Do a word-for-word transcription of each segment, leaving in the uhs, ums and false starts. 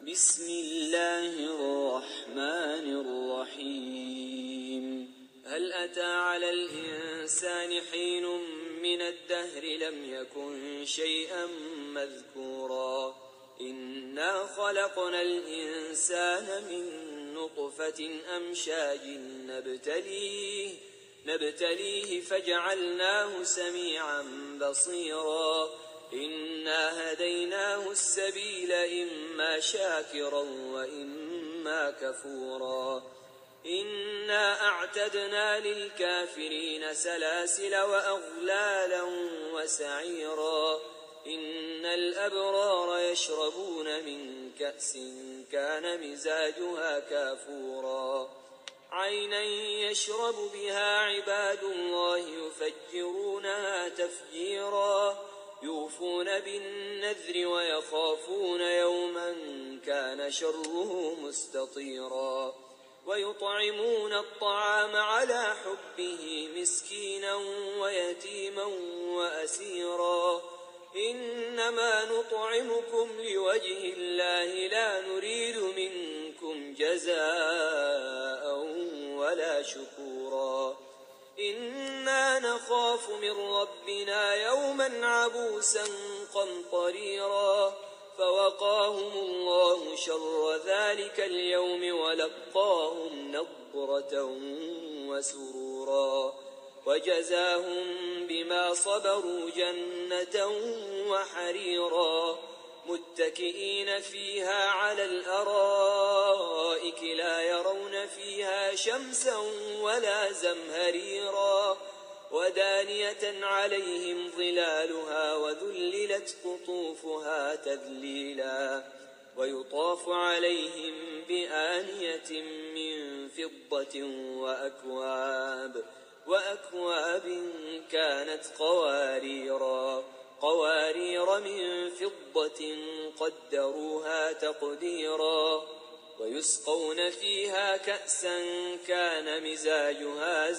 بسم الله الرحمن الرحيم هل أتى على الإنسان حين من الدهر لم يكن شيئا مذكورا إنا خلقنا الإنسان من نطفة أمشاج نبتليه نبتليه فجعلناه سميعا بصيرا إنا هديناه السبيل إما شاكرا وإما كفورا إنا أعتدنا للكافرين سلاسل وأغلالا وسعيرا إن الأبرار يشربون من كأس كان مزاجها كافورا عينا يشرب بها عباد الله يفجرونها تفجيرا يوفون بالنذر ويخافون يوما كان شره مستطيرا ويطعمون الطعام على حبه مسكينا ويتيما وأسيرا إنما نطعمكم لوجه الله لا نريد منكم جزاء ولا شكورا إنا نخاف من ربنا يوما عبوسا قمطريرا فوقاهم الله شر ذلك اليوم ولقاهم نضرة وسرورا وجزاهم بما صبروا جنة وحريرا متكئين فيها على الأرائك لا يرون فيها شمسا ولا زمهريرا ودانية عليهم ظلالها وذللت قطوفها تذليلا ويطاف عليهم بآنية من فضة وأكواب وأكواب كانت قواريرا قوارير من فضة قدروها تقديرا ويسقون فيها كأسا كان مزاجها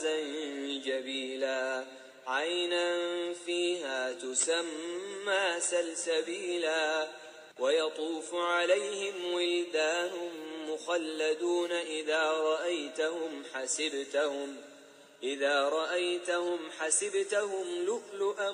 زنجبيلا عينا فيها تسمى سلسبيلا ويطوف عليهم ولدان مخلدون إذا رأيتهم حسبتهم إذا رأيتهم حسبتهم لؤلؤا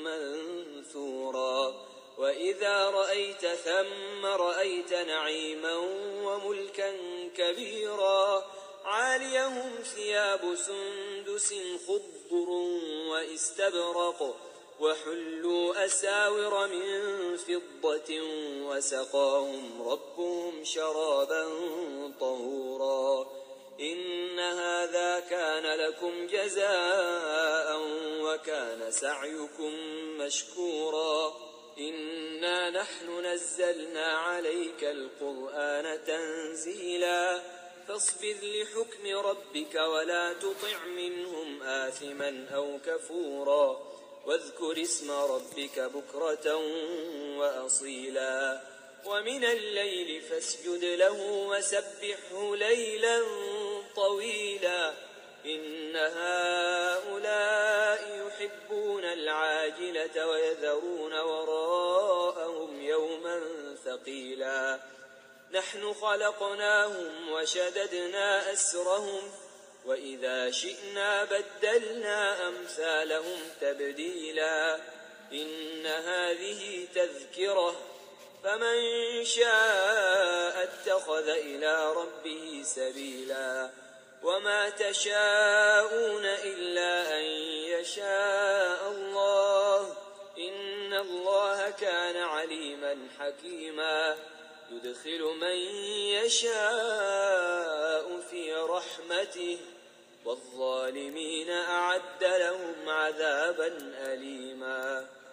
منثورا وإذا رأيت ثم رأيت نعيما وملكا كبيرا عاليهم ثياب سندس خضر واستبرق وحلوا أساور من فضة وسقاهم ربهم شرابا طهورا إن هذا كان لكم جزاء وكان سعيكم مشكورا إنا نحن نزلنا عليك القرآن تنزيلا فاصبر لحكم ربك ولا تطع منهم آثما أو كفورا واذكر اسم ربك بكرة وأصيلا ومن الليل فاسجد له وسبحه ليلا طويلا إن هؤلاء يحبون العاجلة ويذرون وراءهم يوما ثقيلا نحن خلقناهم وشددنا أسرهم وإذا شئنا بدلنا أمثالهم تبديلا إن هذه تذكرة فمن شاء اتخذ إلى ربه سبيلا وما تشاءون إلا أن يشاء الله إن الله كان عليما حكيما يدخل من يشاء في رحمته والظالمين أعد لهم عذابا أليما